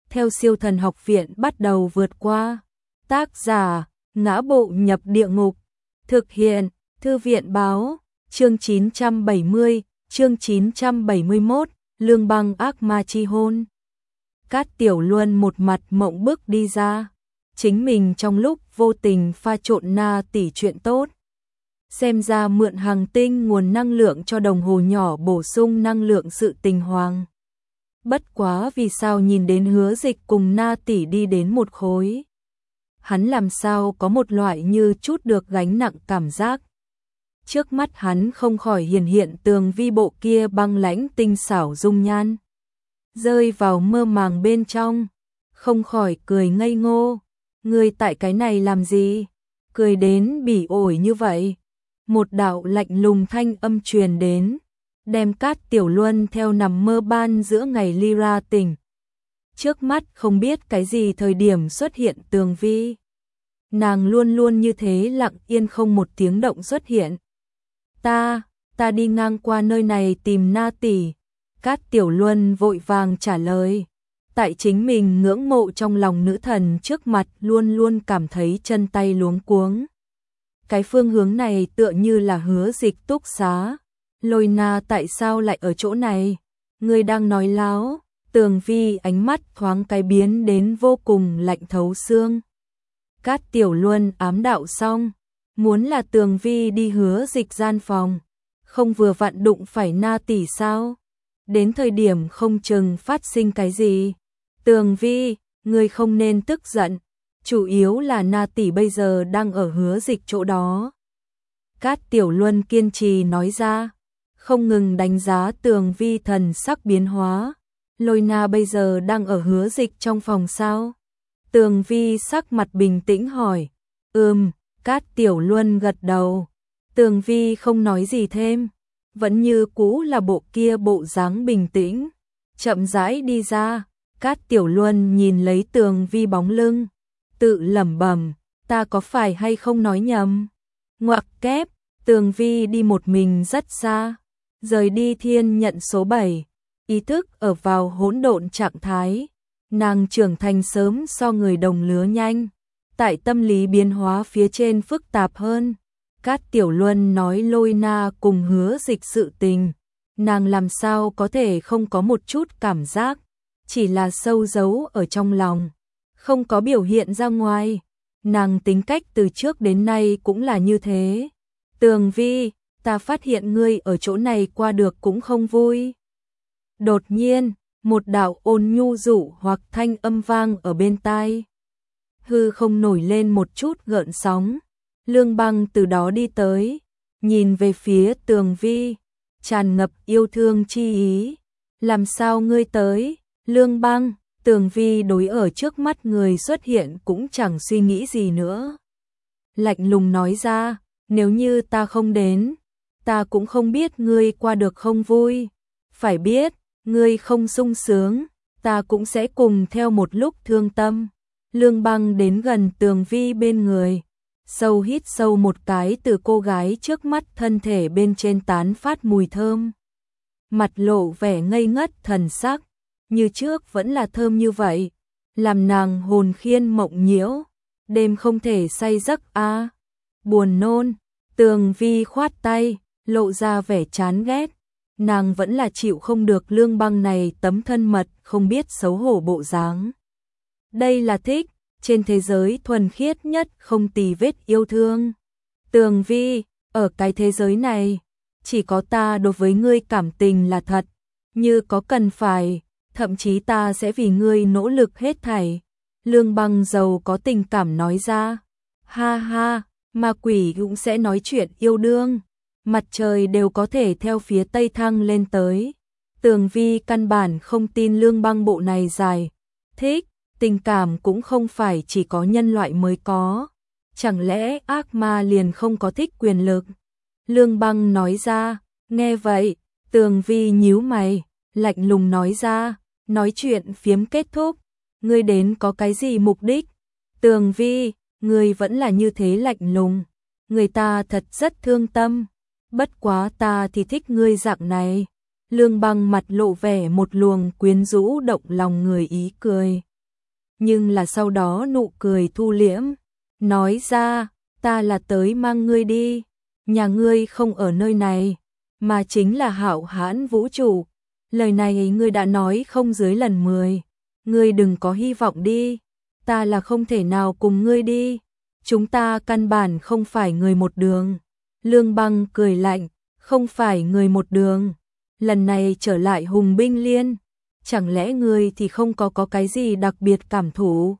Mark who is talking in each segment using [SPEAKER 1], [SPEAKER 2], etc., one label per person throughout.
[SPEAKER 1] theo Siêu Thần Học Viện bắt đầu vượt qua. Tác giả: Ngã Bộ Nhập Địa Ngục. Thực hiện: Thư viện báo. Chương 970, chương 971, Lương Băng ác ma chi hôn. Cát Tiểu Luân một mặt mộng bức đi ra. Chính mình trong lúc vô tình pha trộn Na tỷ chuyện tốt. Xem ra mượn hành tinh nguồn năng lượng cho đồng hồ nhỏ bổ sung năng lượng sự tình hoàng. Bất quá vì sao nhìn đến Hứa Dịch cùng Na tỷ đi đến một khối. Hắn làm sao có một loại như chút được gánh nặng cảm giác. Trước mắt hắn không khỏi hiện Tường Vi bộ kia băng lãnh tinh xảo dung nhan. Rơi vào mơ màng bên trong, không khỏi cười ngây ngô. Ngươi tại cái này làm gì? Cười đến bỉ ổi như vậy. Một đạo lạnh lùng thanh âm truyền đến, đem Cát Tiểu Luân theo nằm mơ ban giữa ngày Lyra tỉnh. Trước mắt không biết cái gì thời điểm xuất hiện Tường Vi. Nàng luôn luôn như thế lặng yên không một tiếng động xuất hiện. Ta đi ngang qua nơi này tìm Na tỷ. Cát Tiểu Luân vội vàng trả lời. Tại chính mình ngưỡng mộ trong lòng nữ thần trước mặt luôn luôn cảm thấy chân tay luống cuống. Cái phương hướng này tựa như là Hứa Dịch túc xá. Lôi Na tại sao lại ở chỗ này? Ngươi đang nói láo. Tường Vi ánh mắt thoáng cái biến đến vô cùng lạnh thấu xương. Cát Tiểu Luân ám đạo xong, muốn là Tường Vi đi Hứa Dịch gian phòng, không vừa vặn đụng phải Na tỷ sao? Đến thời điểm không chừng phát sinh cái gì. Tường Vi, ngươi không nên tức giận, chủ yếu là Na tỷ bây giờ đang ở Hứa Dịch chỗ đó. Cát Tiểu Luân kiên trì nói ra, không ngừng đánh giá Tường Vi thần sắc biến hóa. Lôi Na bây giờ đang ở Hứa Dịch trong phòng sao? Tường Vi sắc mặt bình tĩnh hỏi. Cát Tiểu Luân gật đầu. Tường Vi không nói gì thêm, vẫn như cũ là bộ kia bộ dáng bình tĩnh, chậm rãi đi ra. Cát Tiểu Luân nhìn lấy Tường Vi bóng lưng, tự lẩm bẩm, ta có phải hay không nói nhầm? Ngoặc kép, Tường Vi đi một mình rất xa, rời đi thiên nhận số 7, ý thức ở vào hỗn độn trạng thái. Nàng trưởng thành sớm so người đồng lứa nhanh, tại tâm lý biến hóa phía trên phức tạp hơn. Cát Tiểu Luân nói Lôi Na cùng Hứa Dịch sự tình, nàng làm sao có thể không có một chút cảm giác, chỉ là sâu giấu ở trong lòng, không có biểu hiện ra ngoài. Nàng tính cách từ trước đến nay cũng là như thế. Tường Vi, ta phát hiện ngươi ở chỗ này qua được cũng không vui. Đột nhiên, một đạo ôn nhu dụ hoặc thanh âm vang ở bên tai. Hư không nổi lên một chút gợn sóng. Lương Băng từ đó đi tới, nhìn về phía Tường Vi, tràn ngập yêu thương chi ý. Làm sao ngươi tới? Lương Băng, Tường Vi đối ở trước mắt người xuất hiện cũng chẳng suy nghĩ gì nữa. Lạnh lùng nói ra, nếu như ta không đến, ta cũng không biết ngươi qua được không vui. Phải biết, ngươi không sung sướng, ta cũng sẽ cùng theo một lúc thương tâm. Lương Băng đến gần Tường Vi bên người, sâu hít sâu một cái từ cô gái trước mắt thân thể bên trên tán phát mùi thơm. Mặt lộ vẻ ngây ngất thần sắc, như trước vẫn là thơm như vậy, làm nàng hồn khiên mộng nhiễu, đêm không thể say giấc a. Buồn nôn, Tường Vi khoát tay, lộ ra vẻ chán ghét. Nàng vẫn là chịu không được Lương Băng này tấm thân mật không biết xấu hổ bộ dáng. Đây là thích, trên thế giới thuần khiết nhất không tì vết yêu thương. Tường Vi, ở cái thế giới này, chỉ có ta đối với ngươi cảm tình là thật, như có cần phải, thậm chí ta sẽ vì ngươi nỗ lực hết thảy. Lương Băng giàu có tình cảm nói ra. Ha ha, ma quỷ cũng sẽ nói chuyện yêu đương. Mặt trời đều có thể theo phía tây thăng lên tới. Tường Vi căn bản không tin Lương Băng bộ này dài. Thích, tình cảm cũng không phải chỉ có nhân loại mới có. Chẳng lẽ ác ma liền không có thích quyền lực? Lương Băng nói ra. Nghe vậy, Tường Vi nhíu mày, lạnh lùng nói ra. Nói chuyện phiếm kết thúc, ngươi đến có cái gì mục đích? Tường Vi, ngươi vẫn là như thế lạnh lùng, người ta thật rất thương tâm. Bất quá ta thì thích ngươi dạng này. Lương Băng mặt lộ vẻ một luồng quyến rũ động lòng người ý cười. nhưng là sau đó nụ cười thu liễm, nói ra, ta là tới mang ngươi đi, nhà ngươi không ở nơi này, mà chính là Hạo Hãn vũ trụ. Lời này ngươi đã nói không dưới lần 10, ngươi đừng có hy vọng đi, ta là không thể nào cùng ngươi đi, chúng ta căn bản không phải người một đường. Lương Băng cười lạnh, không phải người một đường, lần này trở lại Hùng Binh Liên, chẳng lẽ ngươi thì không có cái gì đặc biệt cảm thụ?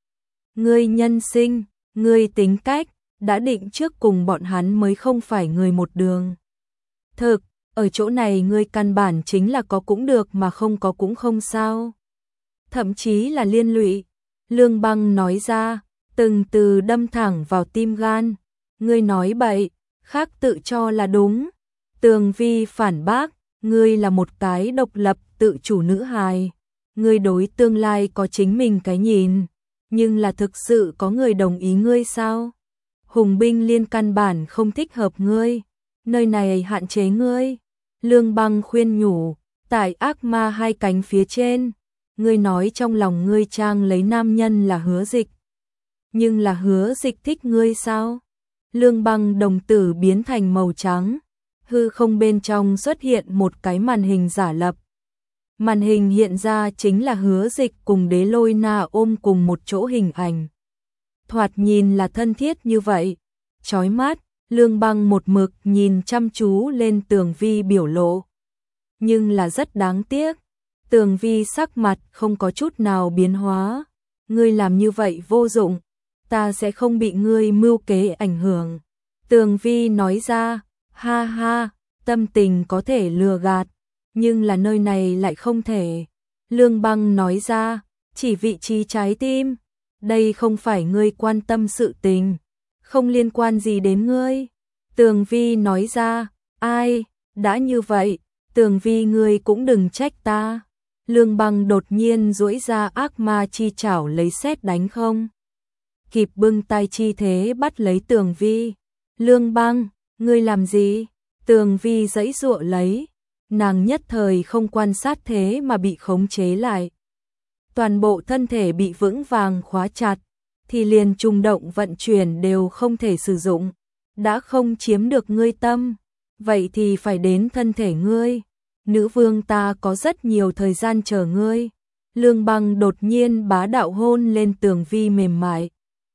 [SPEAKER 1] Ngươi nhân sinh, ngươi tính cách, đã định trước cùng bọn hắn mới không phải người một đường. Thực, ở chỗ này ngươi căn bản chính là có cũng được mà không có cũng không sao. Thậm chí là liên lụy, Lương Băng nói ra, từng từ đâm thẳng vào tim gan. Ngươi nói bậy, khác tự cho là đúng. Tường Vi phản bác, ngươi là một cái độc lập tự chủ nữ hài. Ngươi đối tương lai có chính mình cái nhìn, nhưng là thực sự có người đồng ý ngươi sao? Hùng Binh Liên căn bản không thích hợp ngươi, nơi này hạn chế ngươi. Lương Băng khuyên nhủ, tại ác ma hai cánh phía trên, ngươi nói trong lòng ngươi trang lấy nam nhân là Hứa Dịch. Nhưng là Hứa Dịch thích ngươi sao? Lương Băng đồng tử biến thành màu trắng, hư không bên trong xuất hiện một cái màn hình giả lập. Màn hình hiện ra chính là Hứa Dịch cùng Đế Lôi Na ôm cùng một chỗ hình ảnh. Thoạt nhìn là thân thiết như vậy, chói mắt. Lương Băng một mực nhìn chăm chú lên Tường Vi biểu lộ. Nhưng là rất đáng tiếc, Tường Vi sắc mặt không có chút nào biến hóa. Ngươi làm như vậy vô dụng, ta sẽ không bị ngươi mưu kế ảnh hưởng. Tường Vi nói ra, ha ha, tâm tình có thể lừa gạt, nhưng là nơi này lại không thể. Lương Băng nói ra, chỉ vị trí trái tim, đây không phải ngươi quan tâm sự tình, không liên quan gì đến ngươi. Tường Vi nói ra, ai, đã như vậy, Tường Vi ngươi cũng đừng trách ta. Lương Băng đột nhiên duỗi ra ác ma chi chảo lấy sét đánh không kịp bưng tay chi thế bắt lấy Tường Vi. Lương Băng, ngươi làm gì? Tường Vi giãy giụa lấy, nàng nhất thời không quan sát thế mà bị khống chế lại. Toàn bộ thân thể bị vững vàng khóa chặt, thì liền trùng động vận chuyển đều không thể sử dụng. Đã không chiếm được ngươi tâm, vậy thì phải đến thân thể ngươi. Nữ vương ta có rất nhiều thời gian chờ ngươi. Lương Băng đột nhiên bá đạo hôn lên Tường Vi mềm mại.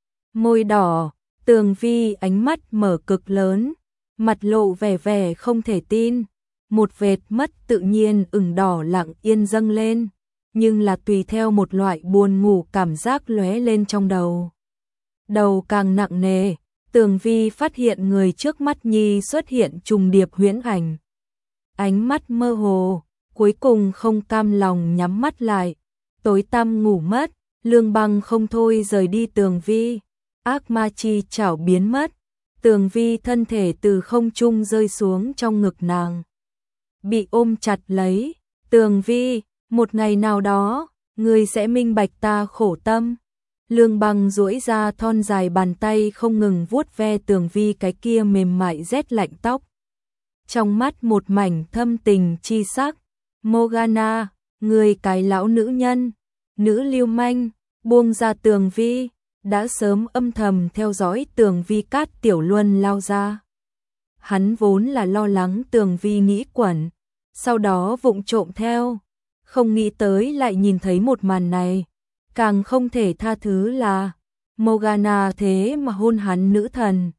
[SPEAKER 1] Môi đỏ, Tường Vi ánh mắt mở cực lớn, mặt lộ vẻ vẻ không thể tin. Một vệt mất tự nhiên ửng đỏ lặng yên dâng lên, nhưng là tùy theo một loại buồn ngủ cảm giác lóe lên trong đầu. Đầu càng nặng nề, Tường Vi phát hiện người trước mắt nhi xuất hiện trùng điệp huyễn ảnh. Ánh mắt mơ hồ, cuối cùng không cam lòng nhắm mắt lại, tối tăm ngủ mất. Lương Băng không thôi rời đi Tường Vi, ác ma chi chảo biến mất, Tường Vi thân thể từ không trung rơi xuống trong ngực nàng, bị ôm chặt lấy. Tường Vi, một ngày nào đó, ngươi sẽ minh bạch ta khổ tâm. Lương Băng duỗi ra thon dài bàn tay không ngừng vuốt ve Tường Vi cái kia mềm mại rét lạnh tóc. Trong mắt một mảnh thâm tình chi sắc. Morgana, ngươi cái lão nữ nhân, nữ lưu manh, buông ra Tường Vi, đã sớm âm thầm theo dõi Tường Vi. Cát Tiểu Luân lao ra. Hắn vốn là lo lắng Tường Vi nghĩ quẩn, sau đó vụng trộm theo, không nghĩ tới lại nhìn thấy một màn này. Càng không thể tha thứ là Morgana thế mà hôn hắn nữ thần.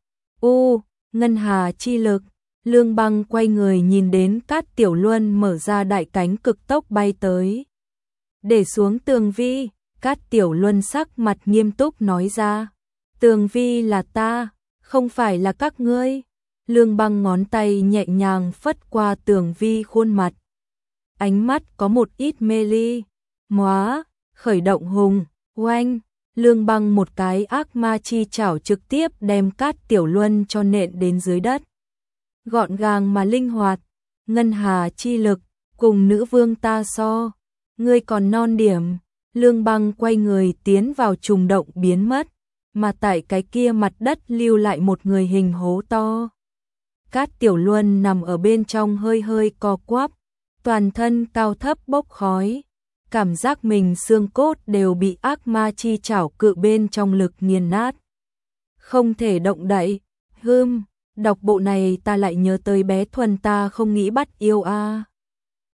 [SPEAKER 1] Ngân hà chi lực. Lương Băng quay người nhìn đến Cát Tiểu Luân mở ra đại cánh cực tốc bay tới, để xuống Tường Vi. Cát Tiểu Luân sắc mặt nghiêm túc nói ra, Tường Vi là ta, không phải là các ngươi. Lương Băng ngón tay nhẹ nhàng phất qua Tường Vi khuôn mặt, ánh mắt có một ít mê ly. Móa, khởi động hùng, oanh. Lương Băng một cái ác ma chi chảo trực tiếp đem Cát Tiểu Luân cho nện đến dưới đất. Gọn gàng mà linh hoạt, ngân hà chi lực, cùng nữ vương ta so, ngươi còn non điểm. Lương Băng quay người tiến vào trùng động biến mất, mà tại cái kia mặt đất lưu lại một người hình hố to. Cát Tiểu Luân nằm ở bên trong hơi hơi co quắp, toàn thân cao thấp bốc khói, cảm giác mình xương cốt đều bị ác ma chi chảo cự bên trong lực nghiền nát. Không thể động đậy, đọc bộ này ta lại nhớ tới bé Thuần ta không nghĩ bắt yêu a.